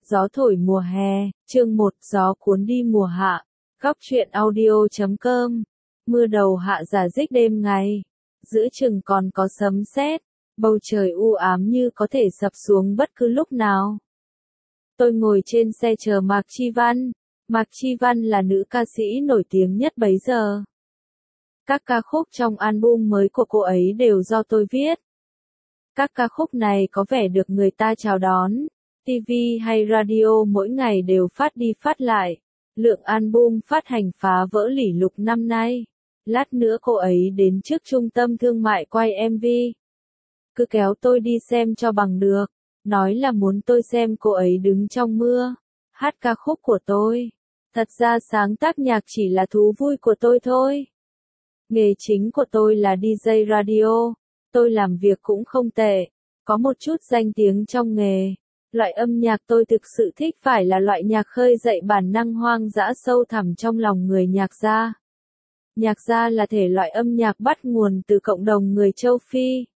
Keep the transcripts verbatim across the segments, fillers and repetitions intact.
Gió thổi mùa hè, chương một, gió cuốn đi mùa hạ. Góc truyện audio chấm com. Mưa đầu hạ rả rích đêm ngày. Giữa chừng còn có sấm sét, bầu trời u ám như có thể sập xuống bất cứ lúc nào. Tôi ngồi trên xe chờ Mạc Chi Văn. Mạc Chi Văn là nữ ca sĩ nổi tiếng nhất bấy giờ. Các ca khúc trong album mới của cô ấy đều do tôi viết. Các ca khúc này có vẻ được người ta chào đón. ti vi hay radio mỗi ngày đều phát đi phát lại. Lượng album phát hành phá vỡ kỷ lục năm nay. Lát nữa cô ấy đến trước trung tâm thương mại quay em vê. Cứ kéo tôi đi xem cho bằng được. Nói là muốn tôi xem cô ấy đứng trong mưa, hát ca khúc của tôi. Thật ra sáng tác nhạc chỉ là thú vui của tôi thôi. Nghề chính của tôi là đi jây radio. Tôi làm việc cũng không tệ. Có một chút danh tiếng trong nghề. Loại âm nhạc tôi thực sự thích phải là loại nhạc khơi dậy bản năng hoang dã sâu thẳm trong lòng người nhạc gia. Nhạc gia là thể loại âm nhạc bắt nguồn từ cộng đồng người châu Phi.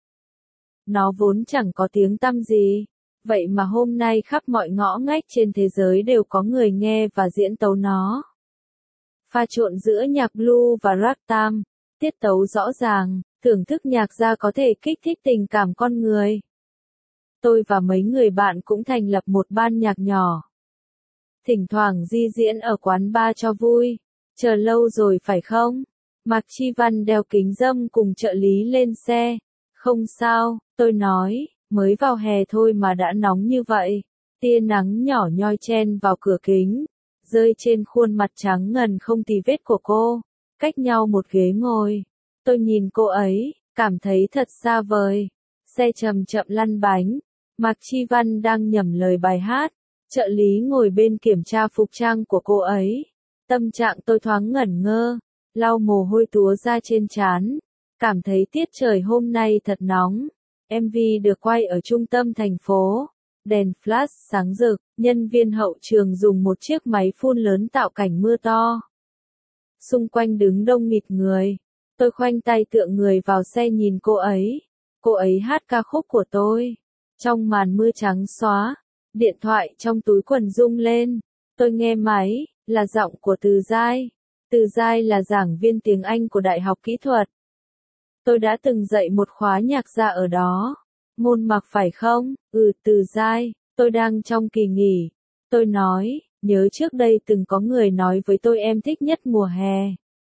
Nó vốn chẳng có tiếng tăm gì. Vậy mà hôm nay khắp mọi ngõ ngách trên thế giới đều có người nghe và diễn tấu nó. Pha trộn giữa nhạc blue và ragtime, tiết tấu rõ ràng, thưởng thức nhạc gia có thể kích thích tình cảm con người. Tôi và mấy người bạn cũng thành lập một ban nhạc nhỏ. Thỉnh thoảng di diễn ở quán bar cho vui. Chờ lâu rồi phải không? Mạc Chi Văn đeo kính râm cùng trợ lý lên xe. Không sao, tôi nói, mới vào hè thôi mà đã nóng như vậy. Tia nắng nhỏ nhoi chen vào cửa kính, rơi trên khuôn mặt trắng ngần không tì vết của cô, cách nhau một ghế ngồi. Tôi nhìn cô ấy, cảm thấy thật xa vời. Xe chậm chậm lăn bánh. Mạc Chi Văn đang nhẩm lời bài hát. Trợ lý ngồi bên kiểm tra phục trang của cô ấy. Tâm trạng tôi thoáng ngẩn ngơ, lau mồ hôi túa ra trên trán. Cảm thấy tiết trời hôm nay thật nóng. em vê được quay ở trung tâm thành phố. Đèn flash sáng rực, nhân viên hậu trường dùng một chiếc máy phun lớn tạo cảnh mưa to. Xung quanh đứng đông nghịt người. Tôi khoanh tay tựa người vào xe nhìn cô ấy. Cô ấy hát ca khúc của tôi. Trong màn mưa trắng xóa, điện thoại trong túi quần rung lên. Tôi nghe máy, là giọng của Từ Giai. Từ Giai là giảng viên tiếng Anh của Đại học Kỹ thuật. Tôi đã từng dạy một khóa nhạc gia ở đó. Môn Mặc phải không? Ừ, Từ Giai, tôi đang trong kỳ nghỉ. Tôi nói, nhớ trước đây từng có người nói với tôi em thích nhất mùa hè.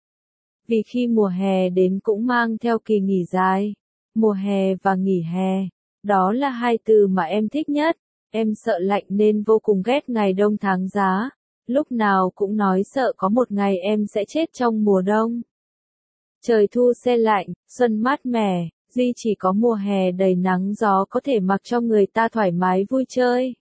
Vì khi mùa hè đến cũng mang theo kỳ nghỉ dài. Mùa hè và nghỉ hè. Đó là hai từ mà em thích nhất. Em sợ lạnh nên vô cùng ghét ngày đông tháng giá. Lúc nào cũng nói sợ có một ngày em sẽ chết trong mùa đông. Trời thu se lạnh, xuân mát mẻ, duy chỉ có mùa hè đầy nắng gió có thể mặc cho người ta thoải mái vui chơi.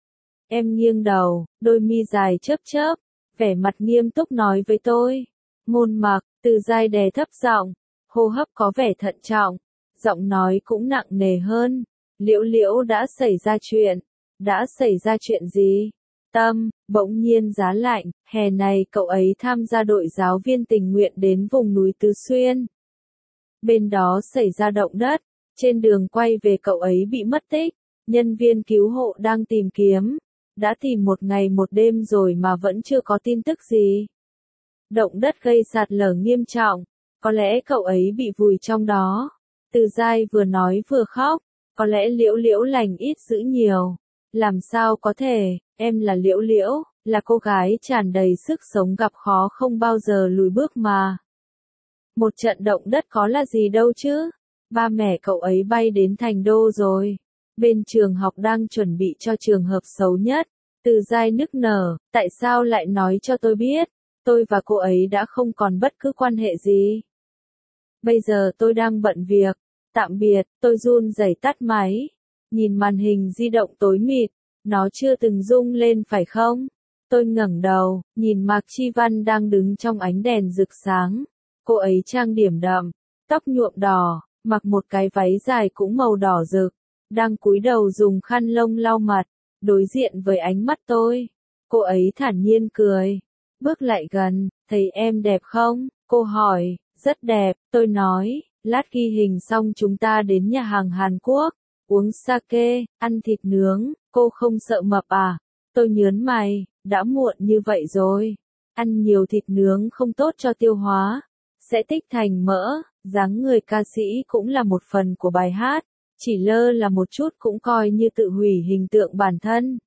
Em nghiêng đầu, đôi mi dài chớp chớp, vẻ mặt nghiêm túc nói với tôi. Môn Mặc, Từ Giai đè thấp giọng, hô hấp có vẻ thận trọng, giọng nói cũng nặng nề hơn. Liễu Liễu đã xảy ra chuyện. Đã xảy ra chuyện gì? Tâm, bỗng nhiên giá lạnh, hè này cậu ấy tham gia đội giáo viên tình nguyện đến vùng núi Tứ Xuyên. Bên đó xảy ra động đất, trên đường quay về cậu ấy bị mất tích, nhân viên cứu hộ đang tìm kiếm. Đã tìm một ngày một đêm rồi mà vẫn chưa có tin tức gì. Động đất gây sạt lở nghiêm trọng, có lẽ cậu ấy bị vùi trong đó. Từ Giai vừa nói vừa khóc, có lẽ Liễu Liễu lành ít dữ nhiều. Làm sao có thể, em là Liễu Liễu, là cô gái tràn đầy sức sống gặp khó không bao giờ lùi bước mà. Một trận động đất có là gì đâu chứ. Ba mẹ cậu ấy bay đến thành đô rồi. Bên trường học đang chuẩn bị cho trường hợp xấu nhất. Từ Giai nức nở, tại sao lại nói cho tôi biết. Tôi và cô ấy đã không còn bất cứ quan hệ gì. Bây giờ tôi đang bận việc. Tạm biệt, tôi run rẩy tắt máy. Nhìn màn hình di động tối mịt, nó chưa từng rung lên phải không? Tôi ngẩng đầu, nhìn Mạc Chi Văn đang đứng trong ánh đèn rực sáng. Cô ấy trang điểm đậm, tóc nhuộm đỏ, mặc một cái váy dài cũng màu đỏ rực, đang cúi đầu dùng khăn lông lau mặt, đối diện với ánh mắt tôi. Cô ấy thản nhiên cười, bước lại gần, thấy em đẹp không? Cô hỏi, rất đẹp, tôi nói, lát ghi hình xong chúng ta đến nhà hàng Hàn Quốc. Uống sake, ăn thịt nướng, cô không sợ mập à? Tôi nhớn mày, đã muộn như vậy rồi. Ăn nhiều thịt nướng không tốt cho tiêu hóa, sẽ tích thành mỡ. Dáng người ca sĩ cũng là một phần của bài hát, chỉ lơ là một chút cũng coi như tự hủy hình tượng bản thân.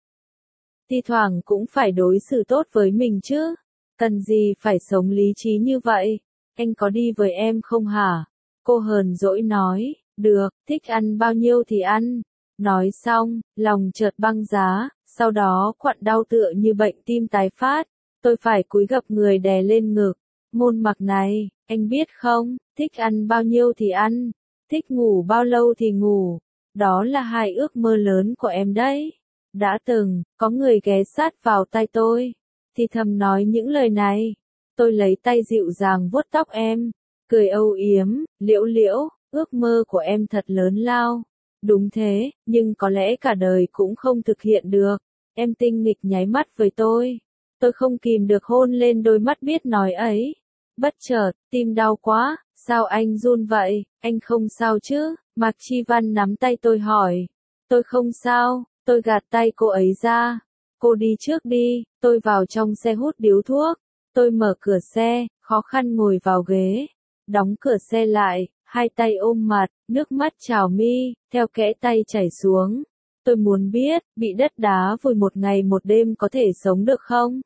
Thi thoảng cũng phải đối xử tốt với mình chứ, cần gì phải sống lý trí như vậy. Anh có đi với em không hả? Cô hờn dỗi nói, được, thích ăn bao nhiêu thì ăn. Nói xong, lòng chợt băng giá, sau đó quặn đau tựa như bệnh tim tái phát. Tôi phải cúi gập người đè lên ngực. Môn mặc này, anh biết không, thích ăn bao nhiêu thì ăn, thích ngủ bao lâu thì ngủ. Đó là hai ước mơ lớn của em đấy. Đã từng, có người ghé sát vào tai tôi, thì thầm nói những lời này. Tôi lấy tay dịu dàng vuốt tóc em, cười âu yếm, Liễu Liễu, ước mơ của em thật lớn lao. Đúng thế, nhưng có lẽ cả đời cũng không thực hiện được. Em tinh nghịch nháy mắt với tôi. Tôi không kìm được hôn lên đôi mắt biết nói ấy. Bất chợt, tim đau quá, sao anh run vậy, anh không sao chứ? Mạc Chi Văn nắm tay tôi hỏi. Tôi không sao, tôi gạt tay cô ấy ra. Cô đi trước đi, tôi vào trong xe hút điếu thuốc. Tôi mở cửa xe, khó khăn ngồi vào ghế. Đóng cửa xe lại, hai tay ôm mặt, nước mắt trào mi, theo kẽ tay chảy xuống. Tôi muốn biết, bị đất đá vùi một ngày một đêm có thể sống được không?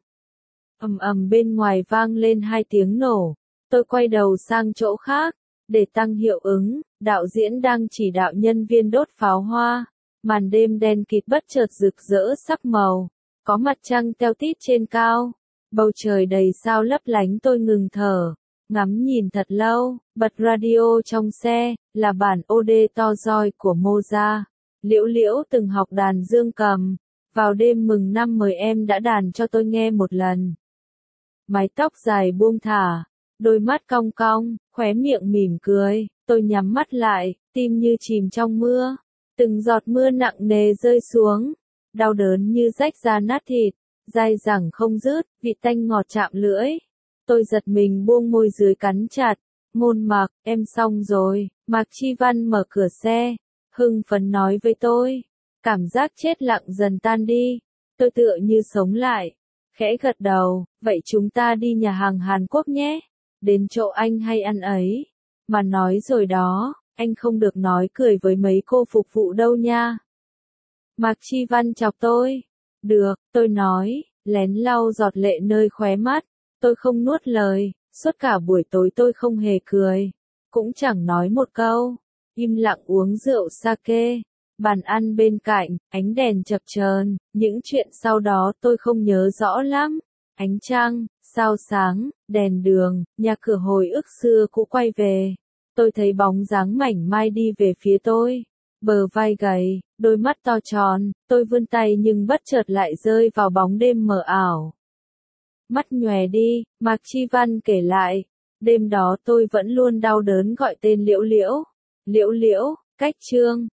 Ầm ầm bên ngoài vang lên hai tiếng nổ. Tôi quay đầu sang chỗ khác. Để tăng hiệu ứng, đạo diễn đang chỉ đạo nhân viên đốt pháo hoa. Màn đêm đen kịt bất chợt rực rỡ sắc màu. Có mặt trăng teo tít trên cao. Bầu trời đầy sao lấp lánh, tôi ngừng thở. Ngắm nhìn thật lâu, bật radio trong xe, là bản ode to roi của Mozart. Liễu Liễu từng học đàn dương cầm. Vào đêm mừng năm mời em đã đàn cho tôi nghe một lần. Mái tóc dài buông thả, đôi mắt cong cong, khóe miệng mỉm cười. Tôi nhắm mắt lại, tim như chìm trong mưa. Từng giọt mưa nặng nề rơi xuống, đau đớn như rách da nát thịt, dai dẳng không dứt, vị tanh ngọt chạm lưỡi. Tôi giật mình buông môi dưới cắn chặt. Môn Mặc, em xong rồi. Mạc Chi Văn mở cửa xe, hưng phấn nói với tôi. Cảm giác chết lặng dần tan đi. Tôi tựa như sống lại, khẽ gật đầu. Vậy chúng ta đi nhà hàng Hàn Quốc nhé. Đến chỗ anh hay ăn ấy. Mà nói rồi đó, anh không được nói cười với mấy cô phục vụ đâu nha. Mạc Chi Văn chọc tôi. Được, tôi nói, lén lau giọt lệ nơi khóe mắt. Tôi không nuốt lời, suốt cả buổi tối tôi không hề cười, cũng chẳng nói một câu, im lặng uống rượu sake. Bàn ăn bên cạnh, ánh đèn chập chờn, những chuyện sau đó tôi không nhớ rõ lắm. Ánh trăng, sao sáng, đèn đường, nhà cửa hồi ức xưa cũ quay về. Tôi thấy bóng dáng mảnh mai đi về phía tôi, bờ vai gầy, đôi mắt to tròn. Tôi vươn tay nhưng bất chợt lại rơi vào bóng đêm mờ ảo. Mắt nhòe đi, Mạc Chi Văn kể lại. Đêm đó tôi vẫn luôn đau đớn gọi tên Liễu Liễu. Liễu Liễu, cách chương.